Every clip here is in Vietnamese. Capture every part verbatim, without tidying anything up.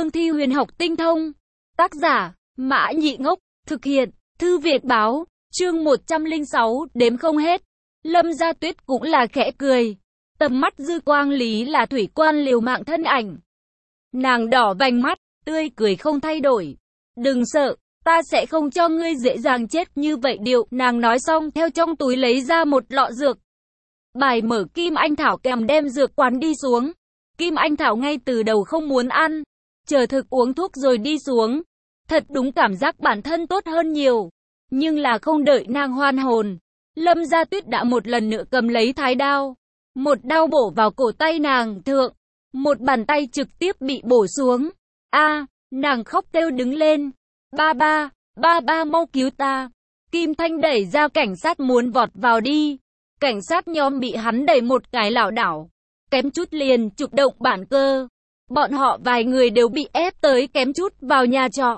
cương thi huyền học tinh thông. Tác giả, Mã Nhị Ngốc, thực hiện, Thư Việt báo, chương một trăm lẻ sáu, đếm không hết. Lâm Gia Tuyết cũng là khẽ cười. Tầm mắt dư quang lý là thủy quan liều mạng thân ảnh. Nàng đỏ vành mắt, tươi cười không thay đổi. Đừng sợ, ta sẽ không cho ngươi dễ dàng chết như vậy điệu. Nàng nói xong theo trong túi lấy ra một lọ dược. Bài mở Kim Anh Thảo kèm đem dược quán đi xuống. Kim Anh Thảo ngay từ đầu không muốn ăn, chờ thực uống thuốc rồi đi xuống. Thật đúng cảm giác bản thân tốt hơn nhiều. Nhưng là không đợi nàng hoan hồn, Lâm Gia Tuyết đã một lần nữa cầm lấy thái đao. Một đao bổ vào cổ tay nàng thượng. Một bàn tay trực tiếp bị bổ xuống. A, nàng khóc kêu đứng lên. Ba ba, ba ba mau cứu ta. Kim Thanh đẩy ra cảnh sát muốn vọt vào đi. Cảnh sát nhóm bị hắn đẩy một cái lảo đảo. Kém chút liền trục động bản cơ. Bọn họ vài người đều bị ép tới kém chút vào nhà trọ.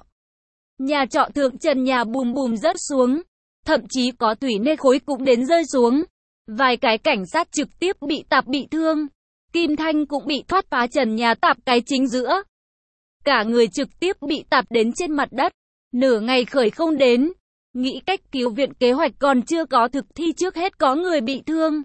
Nhà trọ thượng trần nhà bùm bùm rớt xuống. Thậm chí có thủy nê khối cũng đến rơi xuống. Vài cái cảnh sát trực tiếp bị tạp bị thương. Kim Thanh cũng bị thoát phá trần nhà tạp cái chính giữa. Cả người trực tiếp bị tạp đến trên mặt đất. Nửa ngày khởi không đến. Nghĩ cách cứu viện kế hoạch còn chưa có thực thi trước hết có người bị thương.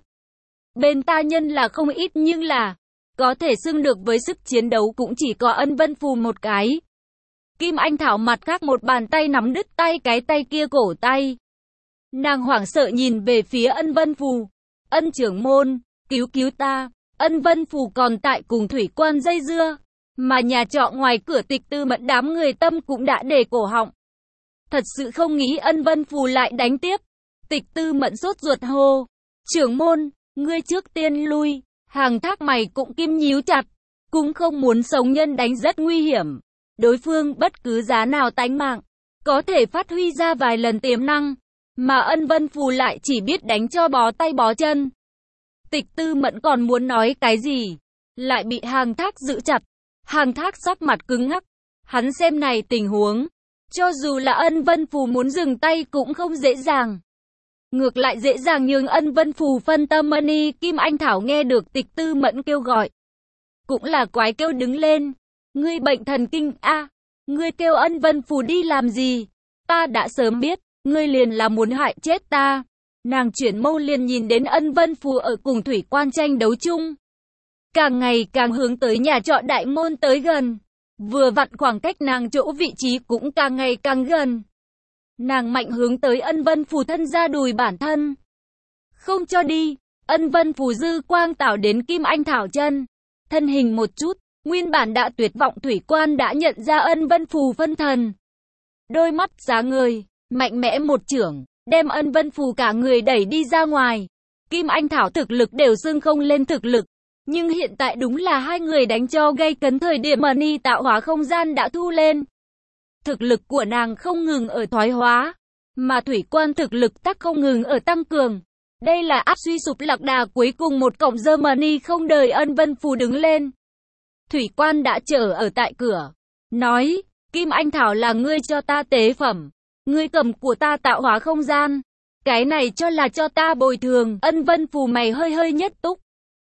Bên ta nhân là không ít nhưng là có thể xưng được với sức chiến đấu cũng chỉ có Ân Vân Phù một cái. Kim Anh Thảo mặt khác một bàn tay nắm đứt tay cái tay kia cổ tay. Nàng hoảng sợ nhìn về phía Ân Vân Phù. Ân trưởng môn, cứu cứu ta. Ân Vân Phù còn tại cùng thủy quan dây dưa. Mà nhà trọ ngoài cửa Tịch Tư Mẫn đám người tâm cũng đã để cổ họng. Thật sự không nghĩ Ân Vân Phù lại đánh tiếp. Tịch Tư Mẫn sốt ruột hô. Trưởng môn, ngươi trước tiên lui. Hàng Thác mày cũng kim nhíu chặt. Cũng không muốn sống nhân đánh rất nguy hiểm. Đối phương bất cứ giá nào tánh mạng. Có thể phát huy ra vài lần tiềm năng. Mà Ân Vân Phù lại chỉ biết đánh cho bó tay bó chân. Tịch Tư Mẫn còn muốn nói cái gì. Lại bị Hàng Thác giữ chặt. Hàng Thác sắc mặt cứng ngắc. Hắn xem này tình huống. Cho dù là Ân Vân Phù muốn dừng tay cũng không dễ dàng. Ngược lại dễ dàng nhường Ân Vân Phù phân tâm money. Kim Anh Thảo nghe được Tịch Tư Mẫn kêu gọi. Cũng là quái kêu đứng lên. Ngươi bệnh thần kinh a à, ngươi kêu Ân Vân Phù đi làm gì? Ta đã sớm biết, ngươi liền là muốn hại chết ta. Nàng chuyển mâu liền nhìn đến Ân Vân Phù ở cùng thủy quan tranh đấu chung. Càng ngày càng hướng tới nhà trọ đại môn tới gần. Vừa vặn khoảng cách nàng chỗ vị trí cũng càng ngày càng gần. Nàng mạnh hướng tới Ân Vân Phù thân ra đùi bản thân. Không cho đi. Ân Vân Phù dư quang tạo đến Kim Anh Thảo chân. Thân hình một chút, nguyên bản đã tuyệt vọng thủy quan đã nhận ra Ân Vân Phù phân thần. Đôi mắt sáng ngời, mạnh mẽ một chưởng, đem Ân Vân Phù cả người đẩy đi ra ngoài. Kim Anh Thảo thực lực đều xưng không lên thực lực. Nhưng hiện tại đúng là hai người đánh cho gây cấn thời điểm money tạo hóa không gian đã thu lên. Thực lực của nàng không ngừng ở thoái hóa, mà thủy quan thực lực tắc không ngừng ở tăng cường. Đây là áp suy sụp lạc đà cuối cùng một cổng dơ money không đợi Ân Vân Phù đứng lên. Thủy quan đã chờ ở tại cửa. Nói, Kim Anh Thảo là ngươi cho ta tế phẩm. Ngươi cầm của ta tạo hóa không gian. Cái này cho là cho ta bồi thường. Ân Vân Phù mày hơi hơi nhất túc.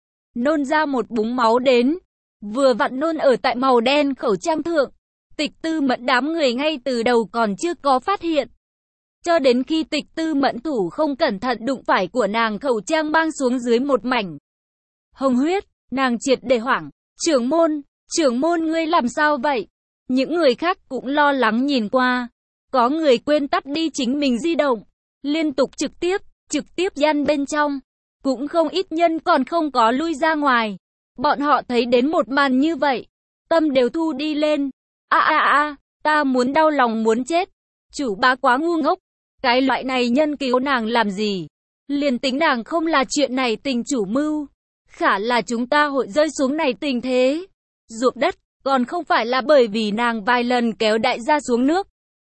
Nôn ra một búng máu đến. Vừa vặn nôn ở tại màu đen khẩu trang thượng. Tịch Tư Mẫn đám người ngay từ đầu còn chưa có phát hiện. Cho đến khi Tịch Tư Mẫn thủ không cẩn thận đụng phải của nàng khẩu trang băng xuống dưới một mảnh hồng huyết, nàng triệt để hoảng. Trưởng môn, trưởng môn ngươi làm sao vậy? Những người khác cũng lo lắng nhìn qua. Có người quên tắt đi chính mình di động. Liên tục trực tiếp, trực tiếp gian bên trong. Cũng không ít nhân còn không có lui ra ngoài. Bọn họ thấy đến một màn như vậy. Tâm đều thu đi lên. A a a, ta muốn đau lòng muốn chết. Chủ bá quá ngu ngốc. Cái loại này nhân cứu nàng làm gì? Liền tính nàng không là chuyện này tình chủ mưu. Khả là chúng ta hội rơi xuống này tình thế. Ruộng đất, còn không phải là bởi vì nàng vài lần kéo đại gia xuống nước.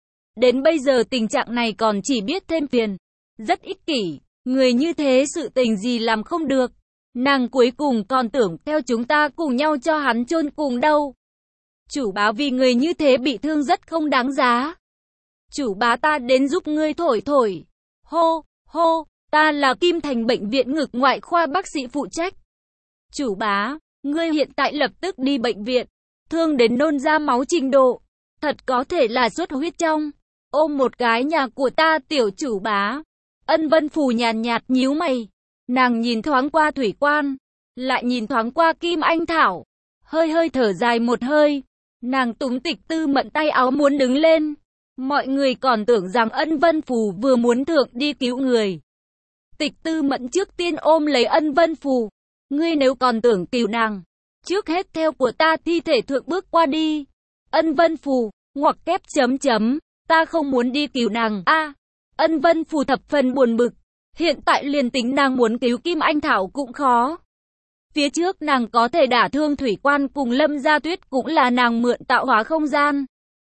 Đến bây giờ tình trạng này còn chỉ biết thêm phiền. Rất ích kỷ, người như thế sự tình gì làm không được. Nàng cuối cùng còn tưởng theo chúng ta cùng nhau cho hắn chôn cùng đâu. Chủ bá vì người như thế bị thương rất không đáng giá. Chủ bá ta đến giúp ngươi thổi thổi. Hô, hô, ta là Kim Thành bệnh viện ngực ngoại khoa bác sĩ phụ trách. Chủ bá, ngươi hiện tại lập tức đi bệnh viện. thương đến nôn ra máu trình độ. Thật có thể là xuất huyết trong. Ôm một cái nhà của ta tiểu chủ bá. Ân Vân Phù nhàn nhạt, nhạt nhíu mày. Nàng nhìn thoáng qua Thủy Quan, lại nhìn thoáng qua Kim Anh Thảo. Hơi hơi thở dài một hơi. Nàng túm Tịch Tư Mẫn tay áo muốn đứng lên. Mọi người còn tưởng rằng Ân Vân Phù vừa muốn thượng đi cứu người. Tịch Tư Mẫn trước tiên ôm lấy Ân Vân Phù. Ngươi nếu còn tưởng cứu nàng, trước hết theo của ta thi thể thượng bước qua đi. Ân Vân Phù, ngoặc kép chấm chấm, ta không muốn đi cứu nàng. A, à, Ân Vân Phù thập phần buồn bực. Hiện tại liền tính nàng muốn cứu Kim Anh Thảo cũng khó. Phía trước nàng có thể đả thương Thủy Quan cùng Lâm Gia Tuyết cũng là nàng mượn tạo hóa không gian.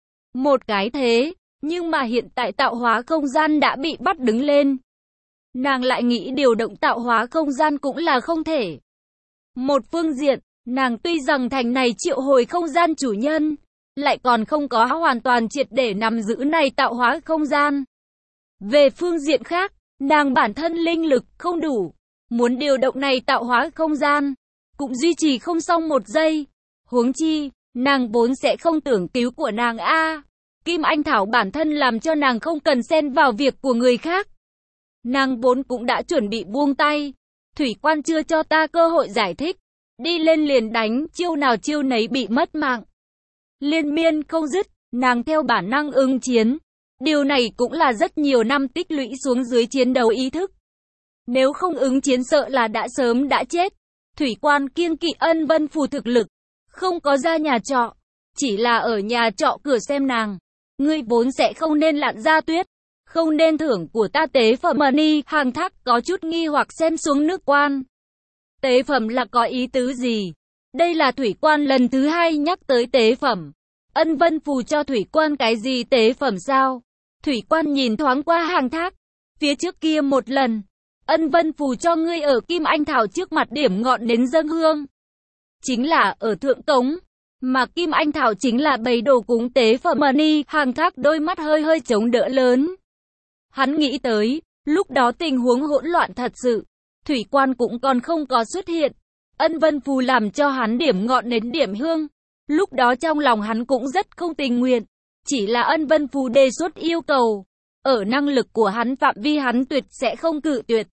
Một cái thế, nhưng mà hiện tại tạo hóa không gian đã bị bắt đứng lên. Nàng lại nghĩ điều động tạo hóa không gian cũng là không thể. Một phương diện, nàng tuy rằng thành này triệu hồi không gian chủ nhân, lại còn không có hoàn toàn triệt để nắm giữ này tạo hóa không gian. Về phương diện khác, nàng bản thân linh lực không đủ, muốn điều động này tạo hóa không gian, cũng duy trì không xong một giây. Huống chi, nàng vốn sẽ không tưởng cứu của nàng a. À, Kim Anh Thảo bản thân làm cho nàng không cần xen vào việc của người khác. Nàng vốn cũng đã chuẩn bị buông tay. Thủy Quan chưa cho ta cơ hội giải thích, đi lên liền đánh, chiêu nào chiêu nấy bị mất mạng. Liên miên không dứt, nàng theo bản năng ứng chiến. Điều này cũng là rất nhiều năm tích lũy xuống dưới chiến đấu ý thức. Nếu không ứng chiến sợ là đã sớm đã chết. Thủy Quan kiêng kỵ Ân Vân Phù thực lực, không có ra nhà trọ, chỉ là ở nhà trọ cửa xem nàng. Ngươi vốn sẽ không nên lặn Gia Tuyết, không nên thưởng của ta tế phẩm money. Hàng Thác có chút nghi hoặc xem xuống Nước Quan. Tế phẩm là có ý tứ gì? Đây là Thủy Quan lần thứ hai nhắc tới tế phẩm. Ân Vân Phù cho Thủy Quan cái gì tế phẩm sao? Thủy Quan nhìn thoáng qua Hàng Thác. Phía trước kia một lần, Ân Vân Phù cho ngươi ở Kim Anh Thảo trước mặt điểm ngọn đến dâng hương. Chính là ở Thượng Cống, mà Kim Anh Thảo chính là bày đồ cúng tế phẩm money. Hàng Thác đôi mắt hơi hơi chống đỡ lớn. Hắn nghĩ tới, lúc đó tình huống hỗn loạn thật sự. Thủy Quan cũng còn không có xuất hiện. Ân Vân Phù làm cho hắn điểm ngọn đến điểm hương. Lúc đó trong lòng hắn cũng rất không tình nguyện. Chỉ là Ân Vân Phù đề xuất yêu cầu. Ở năng lực của hắn phạm vi hắn tuyệt sẽ không cự tuyệt.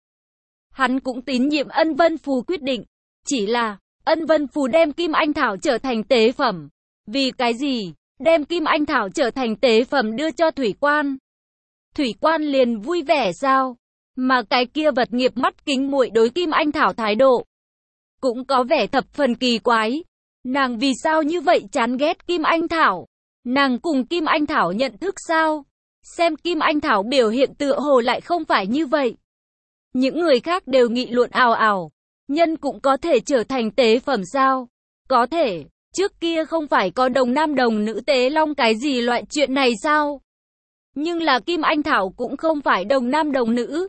Hắn cũng tín nhiệm Ân Vân Phù quyết định. Chỉ là, Ân Vân Phù đem Kim Anh Thảo trở thành tế phẩm. Vì cái gì? Đem Kim Anh Thảo trở thành tế phẩm đưa cho Thủy Quan. Thủy Quan liền vui vẻ sao? Mà cái kia vật nghiệp mắt kính muội đối Kim Anh Thảo thái độ cũng có vẻ thập phần kỳ quái. Nàng vì sao như vậy chán ghét Kim Anh Thảo? Nàng cùng Kim Anh Thảo nhận thức sao? Xem Kim Anh Thảo biểu hiện tựa hồ lại không phải như vậy. Những người khác đều nghị luận ào ào. Nhân cũng có thể trở thành tế phẩm sao? Có thể, trước kia không phải có đồng nam đồng nữ tế long cái gì loại chuyện này sao? Nhưng là Kim Anh Thảo cũng không phải đồng nam đồng nữ.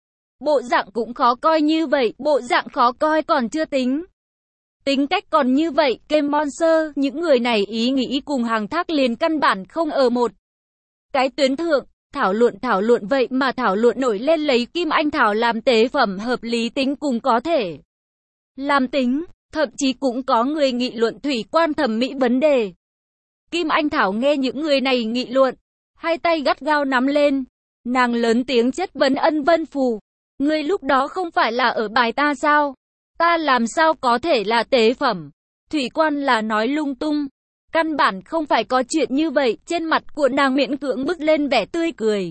Bộ dạng cũng khó coi như vậy, bộ dạng khó coi còn chưa tính. Tính cách còn như vậy, Kem Monster, những người này ý nghĩ cùng Hàng Thác liền căn bản không ở một cái tuyến thượng. Thảo luận thảo luận vậy mà thảo luận nổi lên lấy Kim Anh Thảo làm tế phẩm hợp lý tính cùng có thể làm tính, thậm chí cũng có người nghị luận Thủy Quan thẩm mỹ vấn đề. Kim Anh Thảo nghe những người này nghị luận, hai tay gắt gao nắm lên, nàng lớn tiếng chất vấn Ân Vân Phù. Ngươi lúc đó không phải là ở bài ta sao? Ta làm sao có thể là tế phẩm? Thủy Quan là nói lung tung. Căn bản không phải có chuyện như vậy. Trên mặt của nàng miễn cưỡng bứt lên vẻ tươi cười.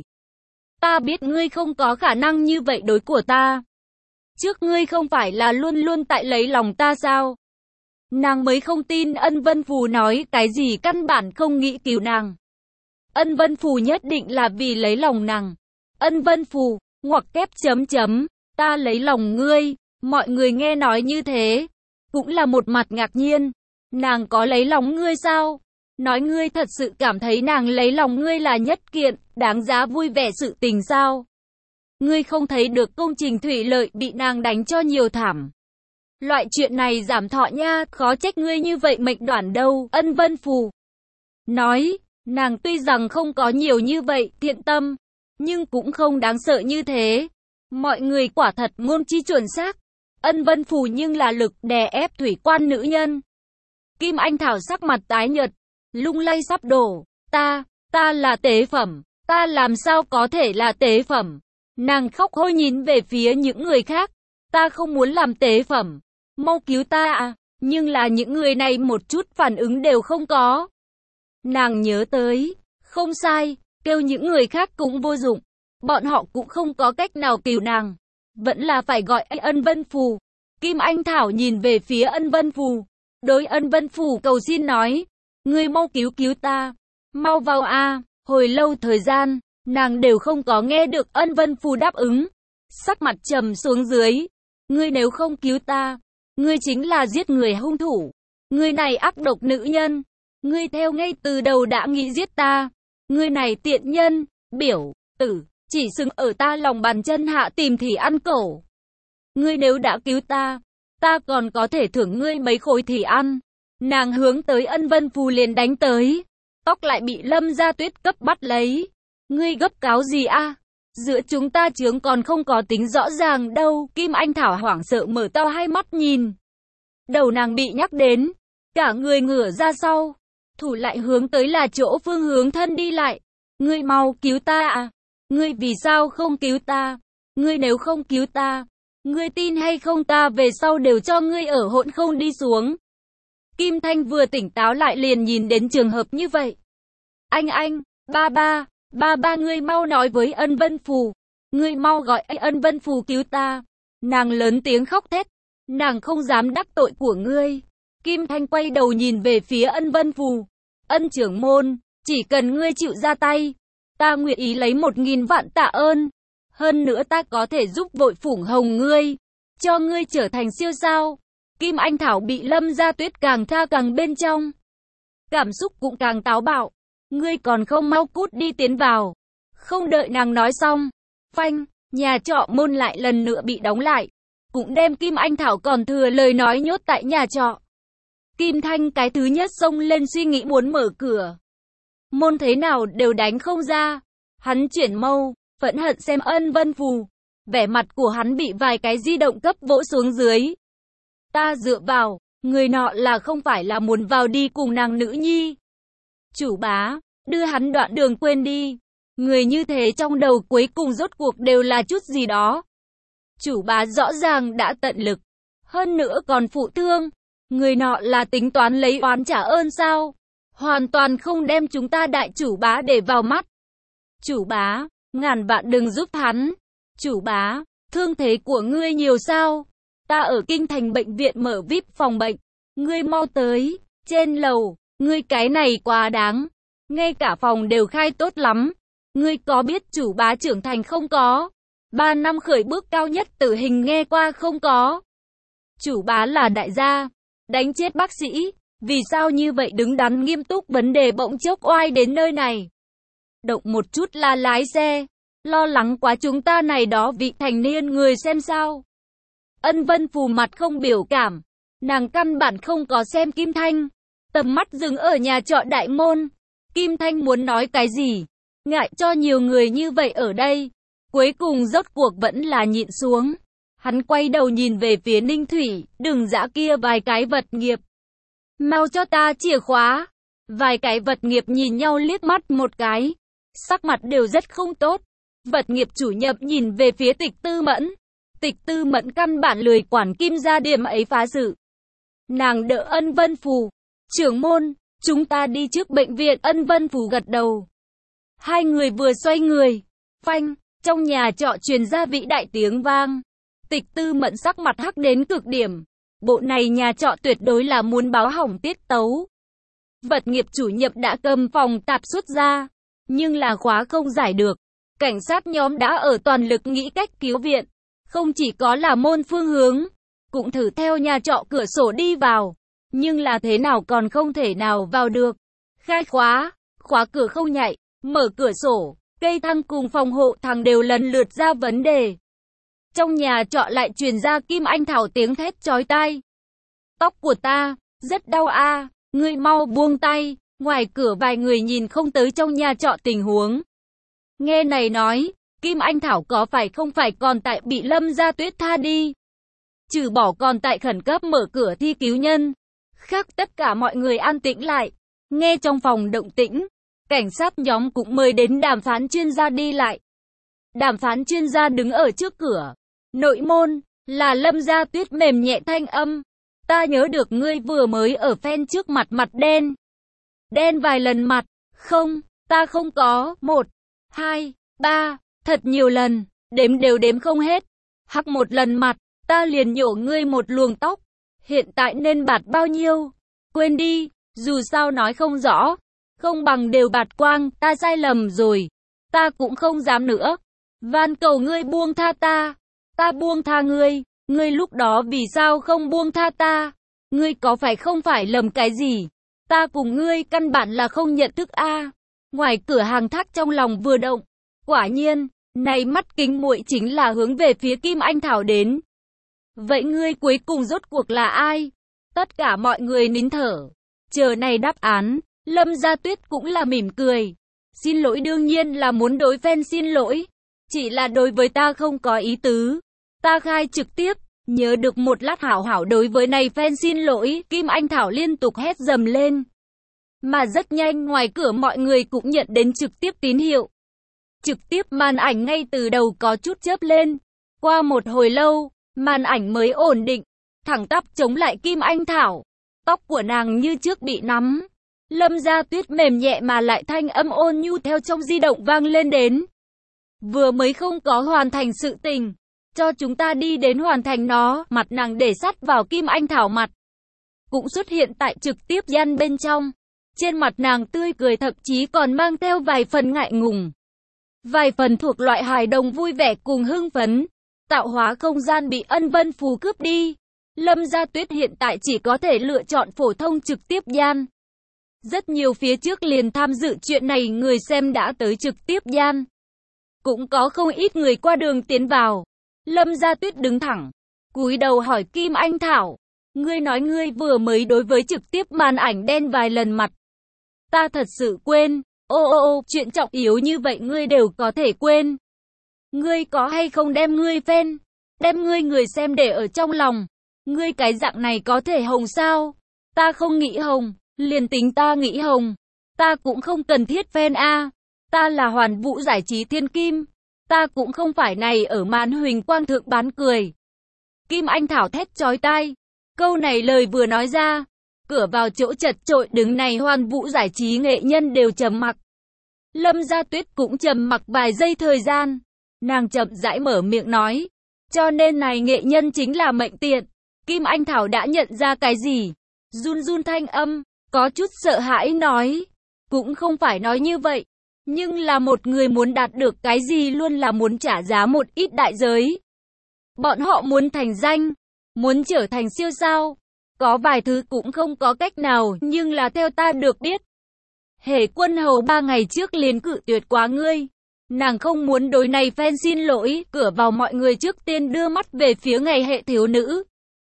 Ta biết ngươi không có khả năng như vậy đối của ta. Trước ngươi không phải là luôn luôn tại lấy lòng ta sao? Nàng mới không tin Ân Vân Phù nói cái gì căn bản không nghĩ cứu nàng. Ân Vân Phù nhất định là vì lấy lòng nàng. Ân Vân Phù, ngoặc kép chấm chấm, ta lấy lòng ngươi. Mọi người nghe nói như thế, cũng là một mặt ngạc nhiên. Nàng có lấy lòng ngươi sao? Nói ngươi thật sự cảm thấy nàng lấy lòng ngươi là nhất kiện, đáng giá vui vẻ sự tình sao? Ngươi không thấy được công trình thủy lợi bị nàng đánh cho nhiều thảm. Loại chuyện này giảm thọ nha, khó trách ngươi như vậy mệnh đoản đâu. Ân Vân Phù nói, nàng tuy rằng không có nhiều như vậy thiện tâm, nhưng cũng không đáng sợ như thế. Mọi người quả thật ngôn chi chuẩn xác. Ân Vân Phù nhưng là lực đè ép Thủy Quan nữ nhân. Kim Anh Thảo sắc mặt tái nhợt, lung lay sắp đổ. Ta, ta là tế phẩm, ta làm sao có thể là tế phẩm? Nàng khóc hôi nhìn về phía những người khác. Ta không muốn làm tế phẩm, mau cứu ta à, nhưng là những người này một chút phản ứng đều không có. Nàng nhớ tới, không sai, kêu những người khác cũng vô dụng, bọn họ cũng không có cách nào cứu nàng, vẫn là phải gọi Ân Vân Phù. Kim Anh Thảo nhìn về phía Ân Vân Phù, đối Ân Vân Phù cầu xin nói, ngươi mau cứu cứu ta, mau vào a. Hồi lâu thời gian, nàng đều không có nghe được Ân Vân Phù đáp ứng, sắc mặt trầm xuống dưới. Ngươi nếu không cứu ta, ngươi chính là giết người hung thủ, ngươi này ác độc nữ nhân, ngươi theo ngay từ đầu đã nghĩ giết ta, ngươi này tiện nhân, biểu tử, chỉ xứng ở ta lòng bàn chân hạ tìm thì ăn cổ. Ngươi nếu đã cứu ta, ta còn có thể thưởng ngươi mấy khối thì ăn. Nàng hướng tới Ân Vân Phù liền đánh tới, tóc lại bị Lâm Gia Tuyết cấp bắt lấy. Ngươi gấp cáo gì a? Giữa chúng ta chướng còn không có tính rõ ràng đâu. Kim Anh Thảo hoảng sợ mở to hai mắt nhìn. Đầu nàng bị nhắc đến, cả người ngửa ra sau, thủ lại hướng tới là chỗ phương hướng thân đi lại. Ngươi mau cứu ta à? Ngươi vì sao không cứu ta? Ngươi nếu không cứu ta, ngươi tin hay không ta về sau đều cho ngươi ở hỗn không đi xuống. Kim Thanh vừa tỉnh táo lại liền nhìn đến trường hợp như vậy. Anh anh, ba ba, ba ba ngươi mau nói với Ân Vân Phù, ngươi mau gọi Ân Vân Phù cứu ta. Nàng lớn tiếng khóc thét, nàng không dám đắc tội của ngươi. Kim Thanh quay đầu nhìn về phía Ân Vân Phù, Ân trưởng môn, chỉ cần ngươi chịu ra tay, ta nguyện ý lấy một nghìn vạn tạ ơn. Hơn nữa ta có thể giúp vội phủng hồng ngươi, cho ngươi trở thành siêu sao. Kim Anh Thảo bị Lâm Gia Tuyết càng tha càng bên trong, cảm xúc cũng càng táo bạo. Ngươi còn không mau cút đi tiến vào. Không đợi nàng nói xong, phanh, nhà trọ môn lại lần nữa bị đóng lại, cũng đem Kim Anh Thảo còn thừa lời nói nhốt tại nhà trọ. Kim Thanh cái thứ nhất xông lên suy nghĩ muốn mở cửa, môn thế nào đều đánh không ra. Hắn chuyển mâu, phẫn hận xem Ân Vân Phù, vẻ mặt của hắn bị vài cái di động cấp vỗ xuống dưới. Ta dựa vào, người nọ là không phải là muốn vào đi cùng nàng nữ nhi. Chủ bá, đưa hắn đoạn đường quên đi. Người như thế trong đầu cuối cùng rốt cuộc đều là chút gì đó. Chủ bá rõ ràng đã tận lực, hơn nữa còn phụ thương. Người nọ là tính toán lấy oán trả ơn sao? Hoàn toàn không đem chúng ta đại chủ bá để vào mắt. Chủ bá, ngàn vạn đừng giúp hắn. Chủ bá, thương thế của ngươi nhiều sao? Ta ở Kinh Thành bệnh viện mở vi ai pi phòng bệnh. Ngươi mau tới, trên lầu, ngươi cái này quá đáng. Ngay cả phòng đều khai tốt lắm. Ngươi có biết chủ bá trưởng thành không có? Ba năm khởi bước cao nhất tử hình nghe qua không có? Chủ bá là đại gia, đánh chết bác sĩ. Vì sao như vậy đứng đắn nghiêm túc vấn đề bỗng chốc oai đến nơi này? Động một chút là lái xe. Lo lắng quá chúng ta này đó vị thành niên người xem sao? Ân Vân Phù mặt không biểu cảm. Nàng căn bản không có xem Kim Thanh. Tầm mắt dừng ở nhà trọ đại môn. Kim Thanh muốn nói cái gì? Ngại cho nhiều người như vậy ở đây. Cuối cùng rốt cuộc vẫn là nhịn xuống. Hắn quay đầu nhìn về phía Ninh Thủy. Đừng dã kia vài cái vật nghiệp. Mau cho ta chìa khóa. Vài cái vật nghiệp nhìn nhau liếc mắt một cái. Sắc mặt đều rất không tốt. Vật nghiệp chủ nhập nhìn về phía Tịch Tư Mẫn. Tịch Tư Mẫn căn bản lười quản Kim gia điểm ấy phá sự. Nàng đỡ Ân Vân Phù. Trưởng môn, chúng ta đi trước bệnh viện. Ân Vân Phù gật đầu. Hai người vừa xoay người. Phanh, trong nhà trọ truyền ra vĩ đại tiếng vang. Tịch Tư Mẫn sắc mặt hắc đến cực điểm. Bộ này nhà trọ tuyệt đối là muốn báo hỏng tiết tấu. Vật nghiệp chủ nhập đã cầm phòng tạp xuất ra. Nhưng là khóa không giải được. Cảnh sát nhóm đã ở toàn lực nghĩ cách cứu viện. Không chỉ có là môn phương hướng, cũng thử theo nhà trọ cửa sổ đi vào. Nhưng là thế nào còn không thể nào vào được. Khai khóa, khóa cửa không nhạy, mở cửa sổ, cây thang cùng phòng hộ thang đều lần lượt ra vấn đề. Trong nhà trọ lại truyền ra Kim Anh Thảo tiếng thét chói tai. Tóc của ta, rất đau a, ngươi mau buông tay. Ngoài cửa vài người nhìn không tới trong nhà trọ tình huống. Nghe này nói, Kim Anh Thảo có phải không phải còn tại bị Lâm Gia Tuyết tha đi? Trừ bỏ còn tại khẩn cấp mở cửa thi cứu nhân. Khác tất cả mọi người an tĩnh lại. Nghe trong phòng động tĩnh, cảnh sát nhóm cũng mời đến đàm phán chuyên gia đi lại. Đàm phán chuyên gia đứng ở trước cửa. Nội môn, là Lâm Gia Tuyết mềm nhẹ thanh âm. Ta nhớ được ngươi vừa mới ở phen trước mặt mặt đen. Đen vài lần mặt. Không, ta không có. Một, hai, ba, thật nhiều lần. Đếm đều đếm không hết. Hắc một lần mặt, ta liền nhổ ngươi một luồng tóc. Hiện tại nên bạt bao nhiêu? Quên đi, dù sao nói không rõ. Không bằng đều bạt quang, ta sai lầm rồi. Ta cũng không dám nữa. Van cầu ngươi buông tha ta. Ta buông tha ngươi. Ngươi lúc đó vì sao không buông tha ta? Ngươi có phải không phải lầm cái gì? Ta cùng ngươi căn bản là không nhận thức a. À. Ngoài cửa hàng thác trong lòng vừa động. Quả nhiên, này mắt kính muội chính là hướng về phía Kim Anh Thảo đến. Vậy ngươi cuối cùng rốt cuộc là ai? Tất cả mọi người nín thở. Chờ này đáp án, Lâm Gia Tuyết cũng là mỉm cười. Xin lỗi đương nhiên là muốn đối fan xin lỗi. Chỉ là đối với ta không có ý tứ. Ta khai trực tiếp, nhớ được một lát hảo hảo đối với này fan xin lỗi, Kim Anh Thảo liên tục hét dầm lên. Mà rất nhanh ngoài cửa mọi người cũng nhận đến trực tiếp tín hiệu. Trực tiếp màn ảnh ngay từ đầu có chút chớp lên. Qua một hồi lâu, màn ảnh mới ổn định, thẳng tắp chống lại Kim Anh Thảo. Tóc của nàng như trước bị nắm. Lâm Gia Tuyết mềm nhẹ mà lại thanh âm ôn nhu theo trong di động vang lên đến. Vừa mới không có hoàn thành sự tình. Cho chúng ta đi đến hoàn thành nó. Mặt nàng để sát vào Kim Anh Thảo mặt. Cũng xuất hiện tại trực tiếp gian bên trong. Trên mặt nàng tươi cười thậm chí còn mang theo vài phần ngại ngùng. Vài phần thuộc loại hài đồng vui vẻ cùng hưng phấn. Tạo hóa không gian bị Ân Vân Phù cướp đi. Lâm Gia Tuyết hiện tại chỉ có thể lựa chọn phổ thông trực tiếp gian. Rất nhiều phía trước liền tham dự chuyện này người xem đã tới trực tiếp gian. Cũng có không ít người qua đường tiến vào. Lâm Gia Tuyết đứng thẳng, cúi đầu hỏi Kim Anh Thảo. Ngươi nói ngươi vừa mới đối với trực tiếp màn ảnh đen vài lần mặt. Ta thật sự quên. Ô ô ô, chuyện trọng yếu như vậy ngươi đều có thể quên. Ngươi có hay không đem ngươi fan, đem ngươi người xem để ở trong lòng. Ngươi cái dạng này có thể hồng sao? Ta không nghĩ hồng, liền tính ta nghĩ hồng. Ta cũng không cần thiết fan a. Ta là Hoàn Vũ giải trí thiên kim. Ta cũng không phải này ở màn huỳnh quang thượng bán cười. Kim Anh Thảo thét chói tai. Câu này lời vừa nói ra. Cửa vào chỗ chật chội đứng này Hoàn Vũ giải trí nghệ nhân đều trầm mặc. Lâm Gia Tuyết cũng trầm mặc vài giây thời gian. Nàng chậm rãi mở miệng nói. Cho nên này nghệ nhân chính là mệnh tiện. Kim Anh Thảo đã nhận ra cái gì? Run run thanh âm, có chút sợ hãi nói. Cũng không phải nói như vậy. Nhưng là một người muốn đạt được cái gì luôn là muốn trả giá một ít đại giới. Bọn họ muốn thành danh, muốn trở thành siêu sao. Có vài thứ cũng không có cách nào, nhưng là theo ta được biết. Hề Quân Hầu ba ngày trước liền cự tuyệt quá ngươi. Nàng không muốn đối này fan xin lỗi, cửa vào mọi người trước tiên đưa mắt về phía ngày hệ thiếu nữ.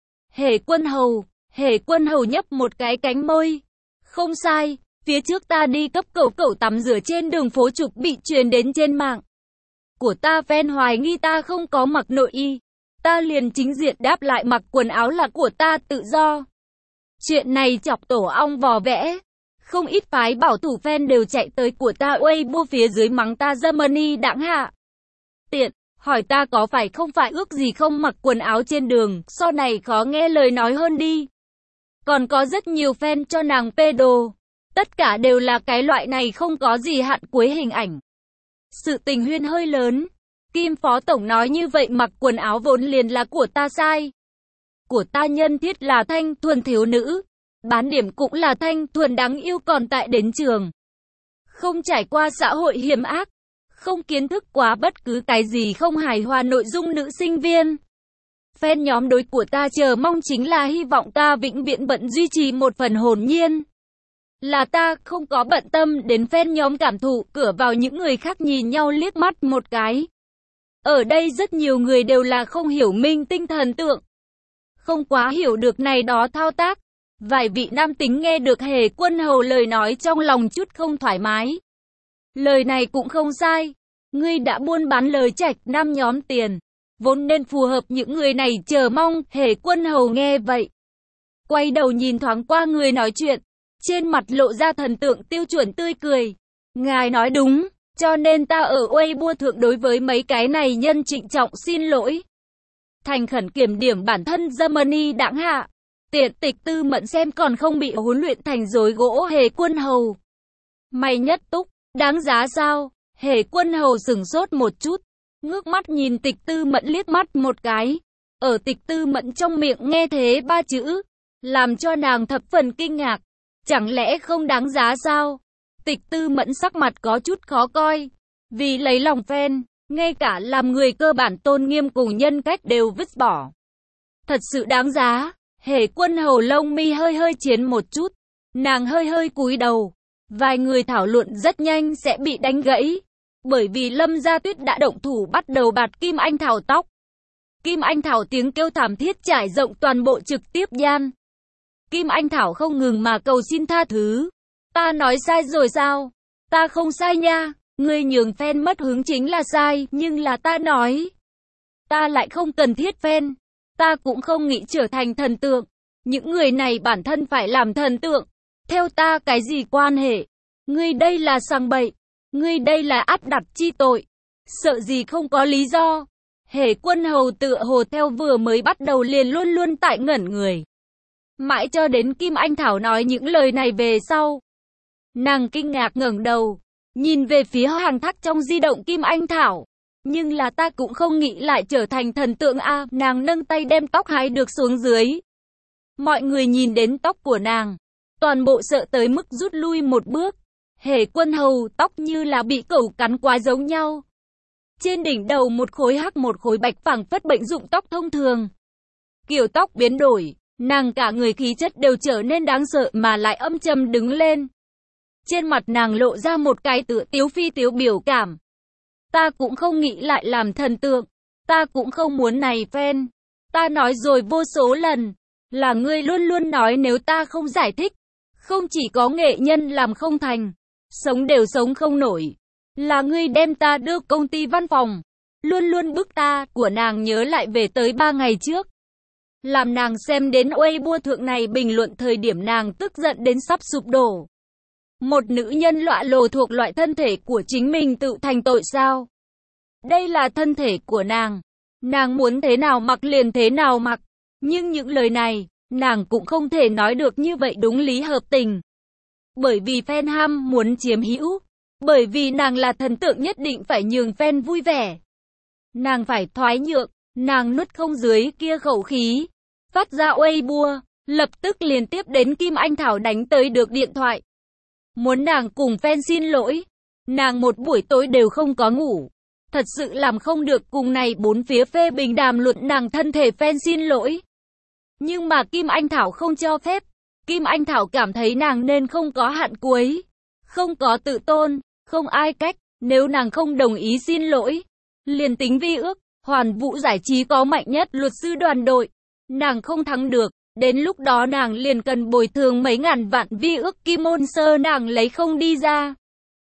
Hề Quân Hầu, Hề Quân Hầu nhấp một cái cánh môi. Không sai, phía trước ta đi cấp cẩu cẩu tắm rửa trên đường phố trục bị truyền đến trên mạng. Của ta fan hoài nghi ta không có mặc nội y. Ta liền chính diện đáp lại mặc quần áo là của ta tự do. Chuyện này chọc tổ ong vò vẽ. Không ít phái bảo thủ fan đều chạy tới của ta Weibo phía dưới mắng ta Germany đãng hạ. Tiện, hỏi ta có phải không phải ước gì không mặc quần áo trên đường, so này khó nghe lời nói hơn đi. Còn có rất nhiều fan cho nàng pedo. Tất cả đều là cái loại này không có gì hạn cuối hình ảnh. Sự tình huyên hơi lớn. Kim Phó Tổng nói như vậy mặc quần áo vốn liền là của ta sai. Của ta nhân thiết là thanh thuần thiếu nữ. Bán điểm cũng là thanh thuần đáng yêu còn tại đến trường. Không trải qua xã hội hiểm ác. Không kiến thức quá bất cứ cái gì không hài hòa nội dung nữ sinh viên. Fan nhóm đối của ta chờ mong chính là hy vọng ta vĩnh viễn bận duy trì một phần hồn nhiên. Là ta không có bận tâm đến fan nhóm cảm thụ, cửa vào những người khác nhìn nhau liếc mắt một cái. Ở đây rất nhiều người đều là không hiểu minh tinh thần tượng. Không quá hiểu được này đó thao tác. Vài vị nam tính nghe được Hề Quân Hầu lời nói trong lòng chút không thoải mái. Lời này cũng không sai. Ngươi đã buôn bán lời trạch nam nhóm tiền. Vốn nên phù hợp những người này chờ mong. Hề Quân Hầu nghe vậy. quay đầu nhìn thoáng qua người nói chuyện, trên mặt lộ ra thần tượng tiêu chuẩn tươi cười. Ngài nói đúng, cho nên ta ở Weibo thượng đối với mấy cái này nhân trịnh trọng xin lỗi. Thành khẩn kiểm điểm bản thân Germany đãng hạ. Tiện Tịch Tư Mẫn xem còn không bị huấn luyện thành rối gỗ Hề Quân Hầu. Mày nhất túc, đáng giá sao? Hề Quân Hầu sửng sốt một chút, ngước mắt nhìn Tịch Tư Mẫn liếc mắt một cái. Ở Tịch Tư Mẫn trong miệng nghe thế ba chữ, làm cho nàng thập phần kinh ngạc. Chẳng lẽ không đáng giá sao? Tịch Tư Mẫn sắc mặt có chút khó coi, vì lấy lòng fan, ngay cả làm người cơ bản tôn nghiêm cùng nhân cách đều vứt bỏ. Thật sự đáng giá. Hề Quân Hầu lông mi hơi hơi chiến một chút, nàng hơi hơi cúi đầu. Vài người thảo luận rất nhanh sẽ bị đánh gãy, bởi vì Lâm Gia Tuyết đã động thủ bắt đầu bạt Kim Anh Thảo tóc. Kim Anh Thảo tiếng kêu thảm thiết trải rộng toàn bộ trực tiếp gian. Kim Anh Thảo không ngừng mà cầu xin tha thứ. Ta nói sai rồi sao? Ta không sai nha, ngươi nhường fan mất hứng chính là sai, nhưng là ta nói. Ta lại không cần thiết fan. Ta cũng không nghĩ trở thành thần tượng. Những người này bản thân phải làm thần tượng. Theo ta cái gì quan hệ? Ngươi đây là sằng bậy. Ngươi đây là áp đặt chi tội. Sợ gì không có lý do. Hề Quân Hầu tựa hồ theo vừa mới bắt đầu liền luôn luôn tại ngẩn người. Mãi cho đến Kim Anh Thảo nói những lời này về sau. Nàng kinh ngạc ngẩng đầu, nhìn về phía hàng thắt trong di động Kim Anh Thảo. Nhưng là ta cũng không nghĩ lại trở thành thần tượng a. Nàng nâng tay đem tóc hái được xuống dưới. Mọi người nhìn đến tóc của nàng, toàn bộ sợ tới mức rút lui một bước. Hề Quân Hầu tóc như là bị cẩu cắn quá giống nhau. Trên đỉnh đầu một khối hắc một khối bạch phảng phất bệnh dụng tóc thông thường. Kiểu tóc biến đổi, nàng cả người khí chất đều trở nên đáng sợ mà lại âm trầm đứng lên. Trên mặt nàng lộ ra một cái tựa tiếu phi tiếu biểu cảm. Ta cũng không nghĩ lại làm thần tượng. Ta cũng không muốn này fan. Ta nói rồi vô số lần. Là ngươi luôn luôn nói nếu ta không giải thích. Không chỉ có nghệ nhân làm không thành. Sống đều sống không nổi. Là ngươi đem ta đưa công ty văn phòng. Luôn luôn bức ta. Của nàng nhớ lại về tới ba ngày trước. Làm nàng xem đến Weibo thượng này bình luận thời điểm nàng tức giận đến sắp sụp đổ. Một nữ nhân lõa lồ thuộc loại thân thể của chính mình tự thành tội sao? Đây là thân thể của nàng. Nàng muốn thế nào mặc liền thế nào mặc. Nhưng những lời này, nàng cũng không thể nói được như vậy đúng lý hợp tình. Bởi vì fan ham muốn chiếm hữu. Bởi vì nàng là thần tượng nhất định phải nhường fan vui vẻ. Nàng phải thoái nhượng. Nàng nuốt không dưới kia khẩu khí. Phát ra Weibo, lập tức liên tiếp đến Kim Anh Thảo đánh tới được điện thoại. Muốn nàng cùng fan xin lỗi. Nàng một buổi tối đều không có ngủ. Thật sự làm không được cùng này bốn phía phê bình đàm luận nàng thân thể fan xin lỗi. Nhưng mà Kim Anh Thảo không cho phép. Kim Anh Thảo cảm thấy nàng nên không có hạn cuối. Không có tự tôn, không ai cách. Nếu nàng không đồng ý xin lỗi, liền tính vi ước. Hoàn Vũ Giải Trí có mạnh nhất luật sư đoàn đội. Nàng không thắng được. Đến lúc đó nàng liền cần bồi thường mấy ngàn vạn vi ước Kim Môn Sơ nàng lấy không đi ra.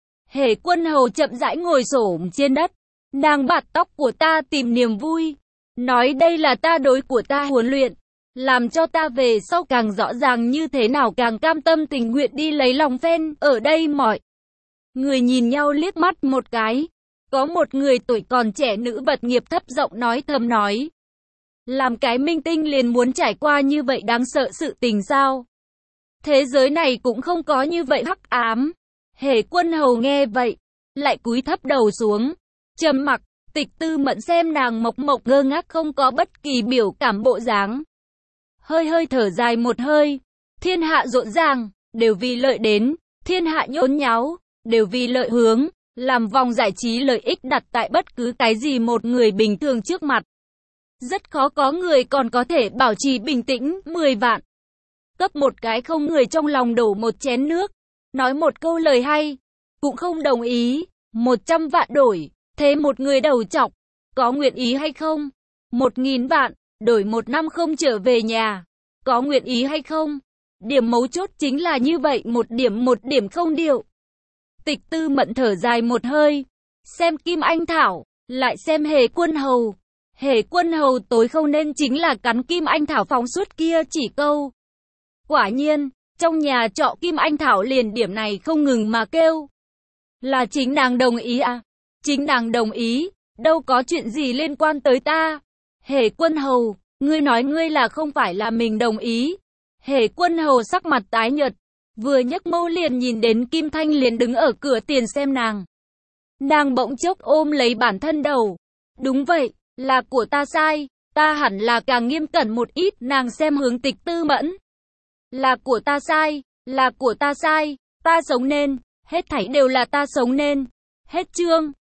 Hề Quân Hầu chậm rãi ngồi xổm trên đất. Nàng bạt tóc của ta tìm niềm vui. Nói đây là ta đối của ta huấn luyện. Làm cho ta về sau càng rõ ràng như thế nào càng cam tâm tình nguyện đi lấy lòng fan. Ở đây mọi người nhìn nhau liếc mắt một cái. Có một người tuổi còn trẻ nữ bật nghiệp thấp giọng nói thầm nói. Làm cái minh tinh liền muốn trải qua như vậy đáng sợ sự tình sao? Thế giới này cũng không có như vậy hắc ám. Hề Quân Hầu nghe vậy, lại cúi thấp đầu xuống. Trầm mặc. Tịch Tư Mẫn xem nàng mộc mộc ngơ ngác không có bất kỳ biểu cảm bộ dáng. Hơi hơi thở dài một hơi. Thiên hạ rộn ràng, đều vì lợi đến. Thiên hạ nhốn nháo, đều vì lợi hướng. Làm vòng giải trí lợi ích đặt tại bất cứ cái gì một người bình thường trước mặt. Rất khó có người còn có thể bảo trì bình tĩnh. Mười vạn. Cấp một cái không người trong lòng đổ một chén nước. Nói một câu lời hay. Cũng không đồng ý. Một trăm vạn đổi. Thế một người đầu chọc. Có nguyện ý hay không? Một nghìn vạn. Đổi một năm không trở về nhà. Có nguyện ý hay không? Điểm mấu chốt chính là như vậy. Một điểm một điểm không điệu. Tịch Tư Mẫn thở dài một hơi. Xem Kim Anh Thảo. Lại xem Hề Quân Hầu. Hề Quân Hầu tối không nên chính là cắn Kim Anh Thảo phóng suốt kia chỉ câu. Quả nhiên, trong nhà trọ Kim Anh Thảo liền điểm này không ngừng mà kêu. Là chính nàng đồng ý à? Chính nàng đồng ý, đâu có chuyện gì liên quan tới ta. Hề Quân Hầu, ngươi nói ngươi là không phải là mình đồng ý. Hề Quân Hầu sắc mặt tái nhợt, vừa nhấc mâu liền nhìn đến Kim Thanh liền đứng ở cửa tiền xem nàng. Nàng bỗng chốc ôm lấy bản thân đầu. Đúng vậy, là của ta sai, ta hẳn là càng nghiêm cẩn một ít. Nàng xem hướng Tịch Tư Mẫn. Là của ta sai, là của ta sai, ta sống nên, hết thảy đều là ta sống nên. Hết chương.